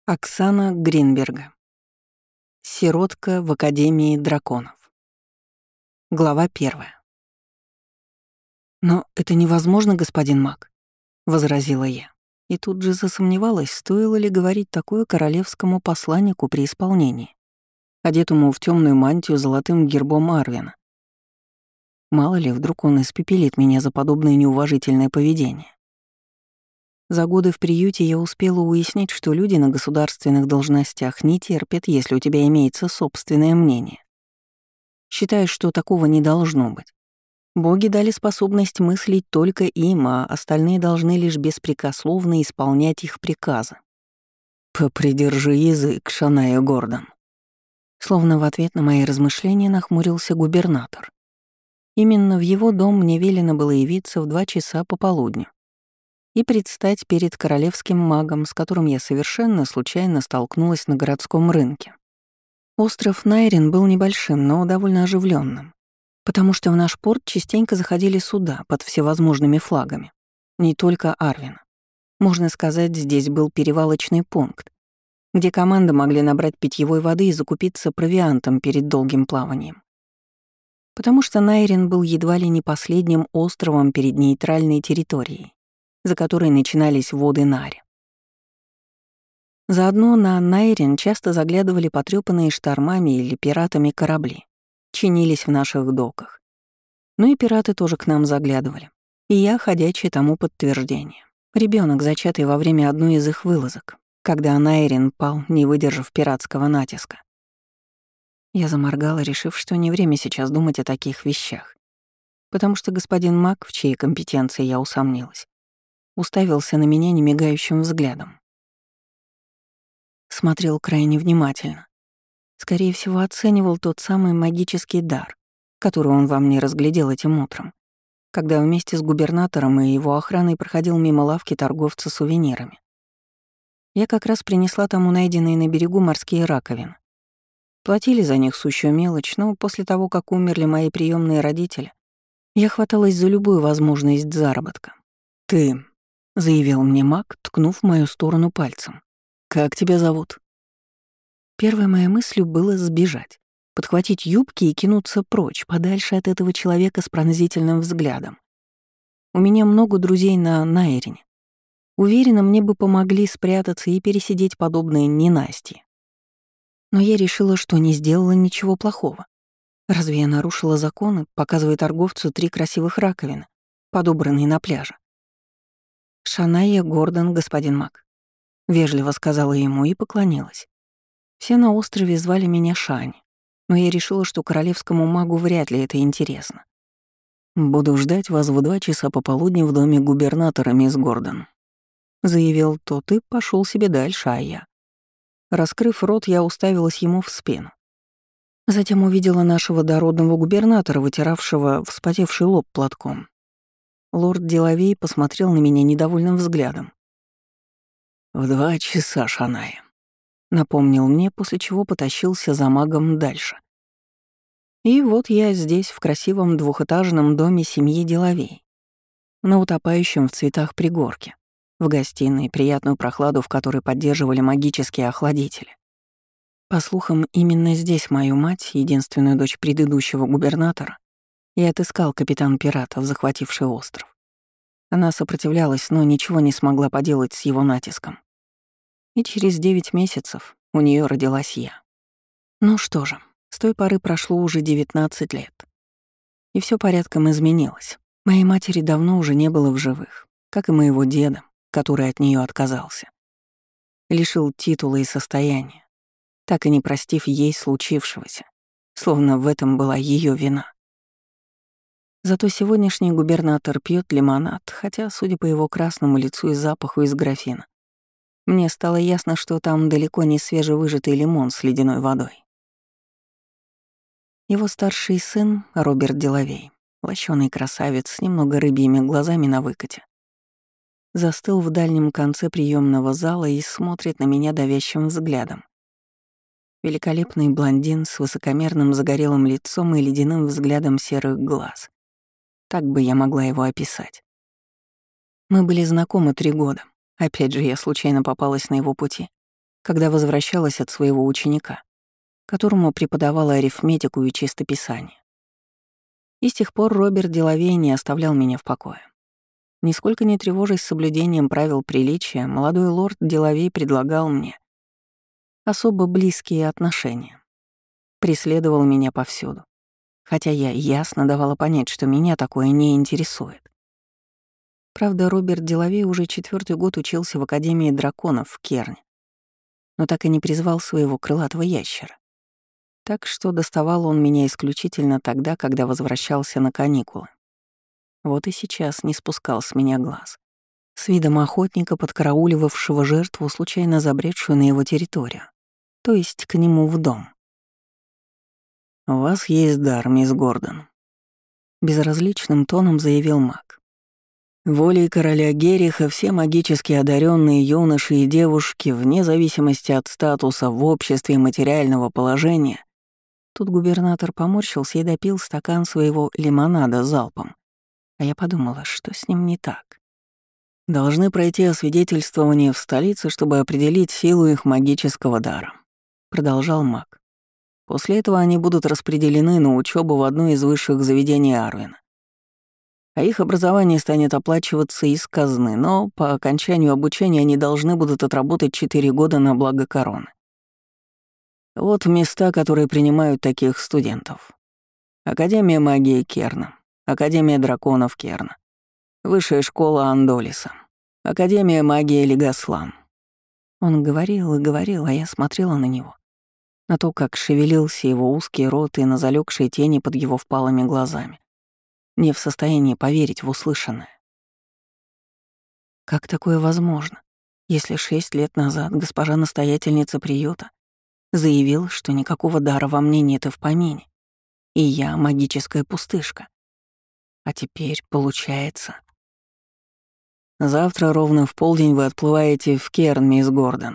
Оксана Гринберга. Сиротка в Академии драконов. Глава 1. «Но это невозможно, господин Мак», — возразила я. И тут же засомневалась, стоило ли говорить такое королевскому посланнику при исполнении, одетому в темную мантию с золотым гербом Арвина. Мало ли, вдруг он испепелит меня за подобное неуважительное поведение. За годы в приюте я успела уяснить, что люди на государственных должностях не терпят, если у тебя имеется собственное мнение. Считаю, что такого не должно быть. Боги дали способность мыслить только им, а остальные должны лишь беспрекословно исполнять их приказы. «Попридержи язык, Шаная Гордон». Словно в ответ на мои размышления нахмурился губернатор. Именно в его дом мне велено было явиться в 2 часа пополудню и предстать перед королевским магом, с которым я совершенно случайно столкнулась на городском рынке. Остров Найрин был небольшим, но довольно оживленным, потому что в наш порт частенько заходили суда под всевозможными флагами. Не только Арвин. Можно сказать, здесь был перевалочный пункт, где команды могли набрать питьевой воды и закупиться провиантом перед долгим плаванием. Потому что Найрин был едва ли не последним островом перед нейтральной территорией, за которой начинались воды Нари. Заодно на Найрин часто заглядывали потрёпанные штормами или пиратами корабли, чинились в наших доках. Ну и пираты тоже к нам заглядывали. И я ходячее тому подтверждение. Ребенок, зачатый во время одной из их вылазок, когда Найрин пал, не выдержав пиратского натиска. Я заморгала, решив, что не время сейчас думать о таких вещах, потому что господин Мак, в чьей компетенции я усомнилась, уставился на меня немигающим взглядом. Смотрел крайне внимательно. Скорее всего, оценивал тот самый магический дар, который он во мне разглядел этим утром, когда вместе с губернатором и его охраной проходил мимо лавки торговца сувенирами. Я как раз принесла тому найденные на берегу морские раковины. Платили за них сущую мелочь, но после того, как умерли мои приемные родители, я хваталась за любую возможность заработка. «Ты», — заявил мне маг, ткнув в мою сторону пальцем. «Как тебя зовут?» Первой моей мыслью было сбежать, подхватить юбки и кинуться прочь, подальше от этого человека с пронзительным взглядом. У меня много друзей на Найрине. Уверена, мне бы помогли спрятаться и пересидеть подобное ненастье. Но я решила, что не сделала ничего плохого. Разве я нарушила законы, показывая торговцу 3 красивых раковины, подобранные на пляже? «Шаная Гордон, господин Мак», — вежливо сказала ему и поклонилась. Все на острове звали меня Шани, но я решила, что королевскому магу вряд ли это интересно. «Буду ждать вас в 2 часа пополудни в доме губернатора, мисс Гордон», — заявил тот и пошел себе дальше, а я. Раскрыв рот, я уставилась ему в спину. Затем увидела нашего дородного губернатора, вытиравшего вспотевший лоб платком. Лорд Делавей посмотрел на меня недовольным взглядом. «В 2 часа, Шаная», — напомнил мне, после чего потащился за магом дальше. И вот я здесь, в красивом двухэтажном доме семьи Делавей, на утопающем в цветах пригорке, в гостиной, приятную прохладу, в которой поддерживали магические охладители. По слухам, именно здесь мою мать, единственную дочь предыдущего губернатора, и отыскал капитан пиратов, захвативший остров. Она сопротивлялась, но ничего не смогла поделать с его натиском. И через 9 месяцев у нее родилась я. Ну что же, с той поры прошло уже 19 лет. И все порядком изменилось. Моей матери давно уже не было в живых, как и моего деда, который от нее отказался. Лишил титула и состояния, так и не простив ей случившегося, словно в этом была ее вина. Зато сегодняшний губернатор пьет лимонад, хотя, судя по его красному лицу и запаху из графина, мне стало ясно, что там далеко не свежевыжатый лимон с ледяной водой. Его старший сын, Роберт Делавей, лощеный красавец с немного рыбьими глазами на выкате, застыл в дальнем конце приемного зала и смотрит на меня давящим взглядом. Великолепный блондин с высокомерным загорелым лицом и ледяным взглядом серых глаз. Так бы я могла его описать. Мы были знакомы 3 года. Опять же, я случайно попалась на его пути. когда возвращалась от своего ученика, которому преподавала арифметику и чистописание. И с тех пор Роберт Делавей не оставлял меня в покое. Нисколько не тревожась соблюдением правил приличия, молодой лорд Делавей предлагал мне особо близкие отношения. Преследовал меня повсюду, хотя я ясно давала понять, что меня такое не интересует. Правда, Роберт Делавей уже 4-й год учился в Академии драконов в Керне, но так и не призвал своего крылатого ящера. Так что доставал он меня исключительно тогда, когда возвращался на каникулы. Вот и сейчас не спускал с меня глаз. С видом охотника, подкарауливавшего жертву, случайно забредшую на его территорию, то есть к нему в дом. «У вас есть дар, мисс Гордон», — безразличным тоном заявил маг. «Волей короля Гериха все магически одаренные юноши и девушки, вне зависимости от статуса в обществе и материального положения». Тут губернатор поморщился и допил стакан своего лимонада залпом. А я подумала, что с ним не так. Должны пройти освидетельствование в столице, чтобы определить силу их магического дара, продолжал маг. После этого они будут распределены на учебу в одно из высших заведений Арвина. А их образование станет оплачиваться из казны, но по окончанию обучения они должны будут отработать 4 года на благо короны. Вот места, которые принимают таких студентов. Академия магии Керна, Академия драконов Керна, Высшая школа Андолиса, Академия магии Легаслан. Он говорил и говорил, а я смотрела на него. На то, как шевелился его узкий рот и на залёгшие тени под его впалыми глазами. Не в состоянии поверить в услышанное. Как такое возможно, если 6 лет назад госпожа настоятельница приюта заявила, что никакого дара во мне нет и в помине, и я магическая пустышка? А теперь, получается... Завтра ровно в полдень вы отплываете в Керн, мисс Гордон.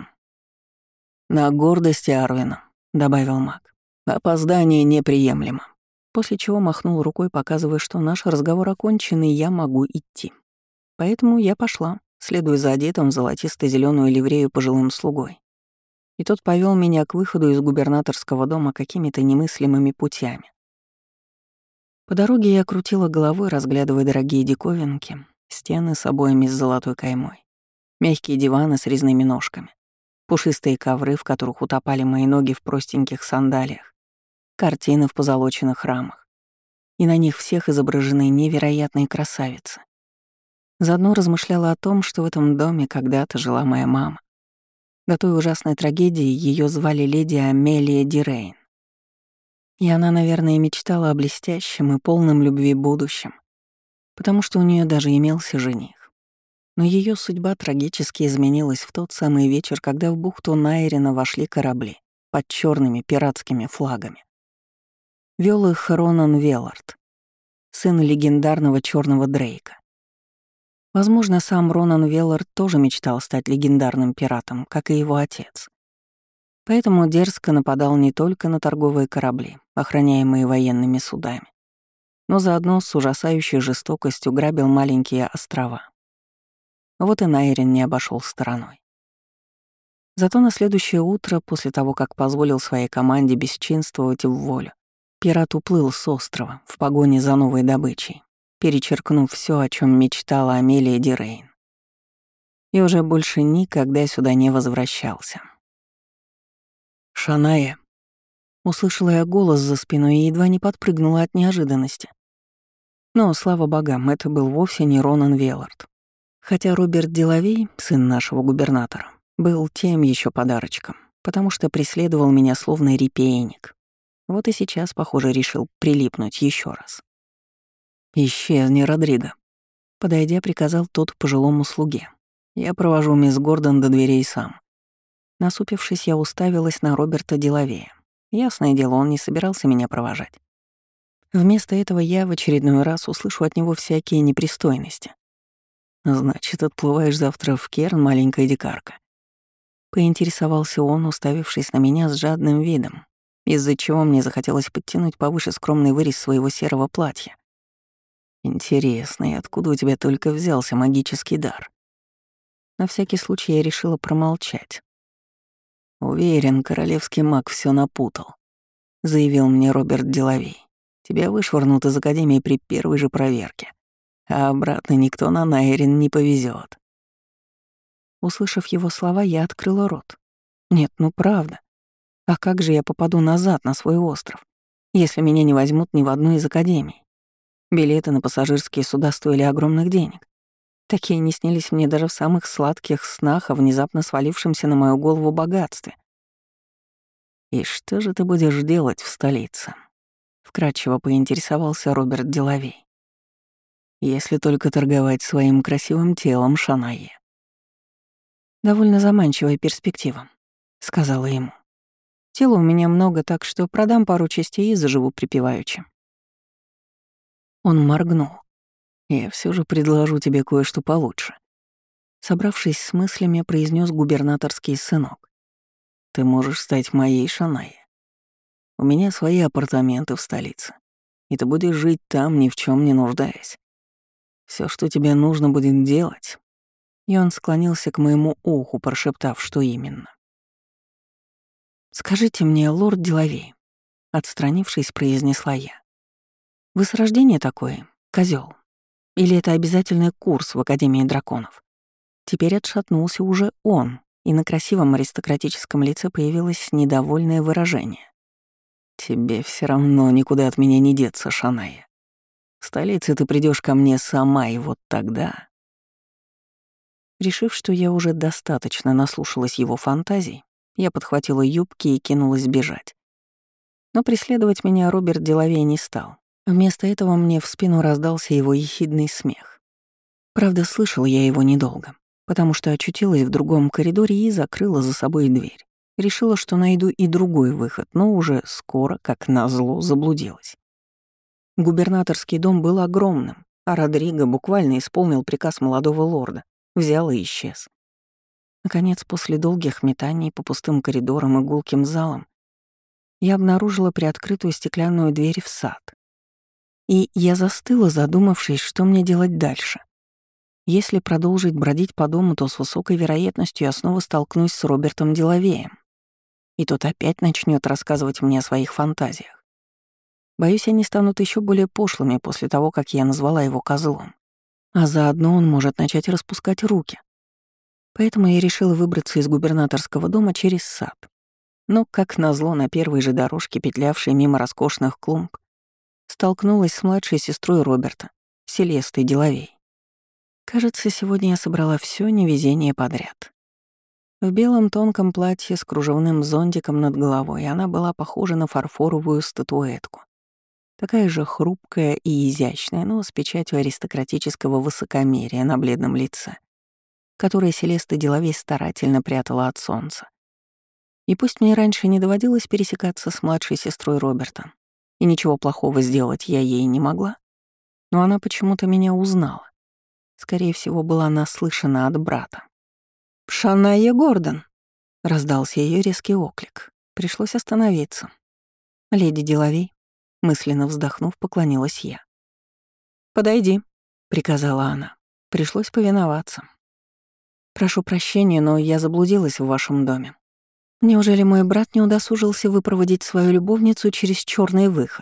На гордости Арвина, добавил маг. Опоздание неприемлемо. После чего махнул рукой, показывая, что наш разговор окончен, и я могу идти. Поэтому я пошла, следуя за одетым в золотисто-зелёную ливрею пожилым слугой. И тот повел меня к выходу из губернаторского дома какими-то немыслимыми путями. По дороге я крутила головой, разглядывая дорогие диковинки, стены с обоями с золотой каймой, мягкие диваны с резными ножками, пушистые ковры, в которых утопали мои ноги в простеньких сандалиях, картины в позолоченных рамах. И на них всех изображены невероятные красавицы. Заодно размышляла о том, что в этом доме когда-то жила моя мама. До той ужасной трагедии ее звали леди Амелия Дирейн. И она, наверное, мечтала о блестящем и полном любви будущем, потому что у нее даже имелся жених. Но ее судьба трагически изменилась в тот самый вечер, когда в бухту Найрена вошли корабли под черными пиратскими флагами. Вел их Ронан Веллард, сын легендарного черного Дрейка. Возможно, сам Ронан Веллард тоже мечтал стать легендарным пиратом, как и его отец. Поэтому дерзко нападал не только на торговые корабли, охраняемые военными судами, но заодно с ужасающей жестокостью грабил маленькие острова. Вот и Найрен не обошел стороной. Зато на следующее утро, после того, как позволил своей команде бесчинствовать в волю, пират уплыл с острова в погоне за новой добычей, перечеркнув все, о чем мечтала Амелия Дирейн. И уже больше никогда сюда не возвращался. «Шаная!» Услышала я голос за спиной и едва не подпрыгнула от неожиданности. Но, слава богам, это был вовсе не Ронан Веллард. Хотя Роберт Делавей, сын нашего губернатора, был тем еще подарочком, потому что преследовал меня словно репейник. Вот и сейчас, похоже, решил прилипнуть еще раз. «Исчезни, Родриго», — подойдя, приказал тот пожилому слуге. «Я провожу мисс Гордон до дверей сам». Насупившись, я уставилась на Роберта Делавея. Ясное дело, он не собирался меня провожать. Вместо этого я в очередной раз услышу от него всякие непристойности. «Значит, отплываешь завтра в Керн, маленькая дикарка?» Поинтересовался он, уставившись на меня с жадным видом, из-за чего мне захотелось подтянуть повыше скромный вырез своего серого платья. «Интересно, и откуда у тебя только взялся магический дар?» На всякий случай я решила промолчать. Уверен, королевский маг все напутал, заявил мне Роберт Делавей. Тебя вышвырнут из академии при первой же проверке, а обратно никто на Найрин не повезет. Услышав его слова, я открыла рот. Нет, ну правда. А как же я попаду назад на свой остров, если меня не возьмут ни в одну из академий? Билеты на пассажирские суда стоили огромных денег. Такие не снились мне даже в самых сладких снах о внезапно свалившемся на мою голову богатстве. «И что же ты будешь делать в столице?» — вкратчиво поинтересовался Роберт Делавей. «Если только торговать своим красивым телом, Шанайе». «Довольно заманчивая перспектива», — сказала ему. «Тела у меня много, так что продам пару частей и заживу припеваючи». Он моргнул. «Я все же предложу тебе кое-что получше», — собравшись с мыслями, произнес губернаторский сынок. «Ты можешь стать моей Шанайе. У меня свои апартаменты в столице, и ты будешь жить там, ни в чем не нуждаясь. Все, что тебе нужно будет делать...» И он склонился к моему уху, прошептав, что именно. «Скажите мне, лорд Делавей», — отстранившись, произнесла я. «Вы с рождения такой, козел? Или это обязательный курс в Академии драконов?» Теперь отшатнулся уже он, и на красивом аристократическом лице появилось недовольное выражение. «Тебе все равно никуда от меня не деться, Шаная. В столице ты придешь ко мне сама, и вот тогда...» Решив, что я уже достаточно наслушалась его фантазий, я подхватила юбки и кинулась бежать. Но преследовать меня Роберт Делавей не стал. Вместо этого мне в спину раздался его ехидный смех. Правда, слышала я его недолго, потому что очутилась в другом коридоре и закрыла за собой дверь. Решила, что найду и другой выход, но уже скоро, как назло, заблудилась. Губернаторский дом был огромным, а Родриго буквально исполнил приказ молодого лорда, взял и исчез. Наконец, после долгих метаний по пустым коридорам и гулким залам, я обнаружила приоткрытую стеклянную дверь в сад. И я застыла, задумавшись, что мне делать дальше. Если продолжить бродить по дому, то с высокой вероятностью я снова столкнусь с Робертом Делавеем, и тот опять начнет рассказывать мне о своих фантазиях. Боюсь, они станут еще более пошлыми после того, как я назвала его козлом. А заодно он может начать распускать руки. Поэтому я решила выбраться из губернаторского дома через сад. Но, как назло, на первой же дорожке, петлявшей мимо роскошных клумб, столкнулась с младшей сестрой Роберта, Селестой Делавей. Кажется, сегодня я собрала все невезение подряд. В белом тонком платье с кружевным зонтиком над головой она была похожа на фарфоровую статуэтку. Такая же хрупкая и изящная, но с печатью аристократического высокомерия на бледном лице, которое Селеста Делавей старательно прятала от солнца. И пусть мне раньше не доводилось пересекаться с младшей сестрой Роберта, и ничего плохого сделать я ей не могла, но она почему-то меня узнала. Скорее всего, была наслышана от брата. «Шанайя Гордон!» — раздался ее резкий оклик. Пришлось остановиться. «Леди Делавей», — мысленно вздохнув, поклонилась я. «Подойди», — приказала она. Пришлось повиноваться. «Прошу прощения, но я заблудилась в вашем доме. Неужели мой брат не удосужился выпроводить свою любовницу через черный выход?»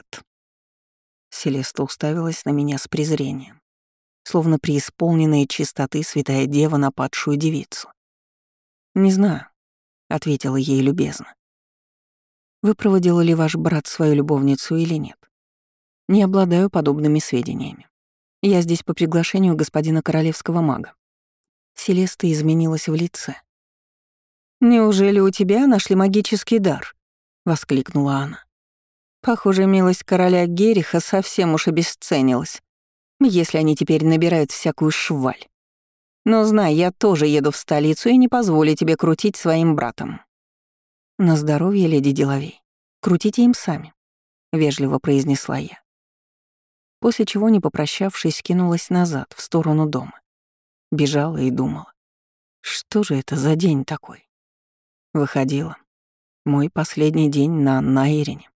Селеста уставилась на меня с презрением, словно преисполненная чистоты святая дева на падшую девицу. «Не знаю», — ответила ей любезно. «Выпроводил ли ваш брат свою любовницу или нет? Не обладаю подобными сведениями. Я здесь по приглашению господина королевского мага». Селеста изменилась в лице. «Неужели у тебя нашли магический дар?» — воскликнула она. «Похоже, милость короля Гериха совсем уж обесценилась, если они теперь набирают всякую шваль. Но знай, я тоже еду в столицу и не позволю тебе крутить своим братом». «На здоровье, леди Делавей. Крутите им сами», — вежливо произнесла я. После чего, не попрощавшись, кинулась назад, в сторону дома. Бежала и думала, что же это за день такой? Выходила. Мой последний день на Найрине.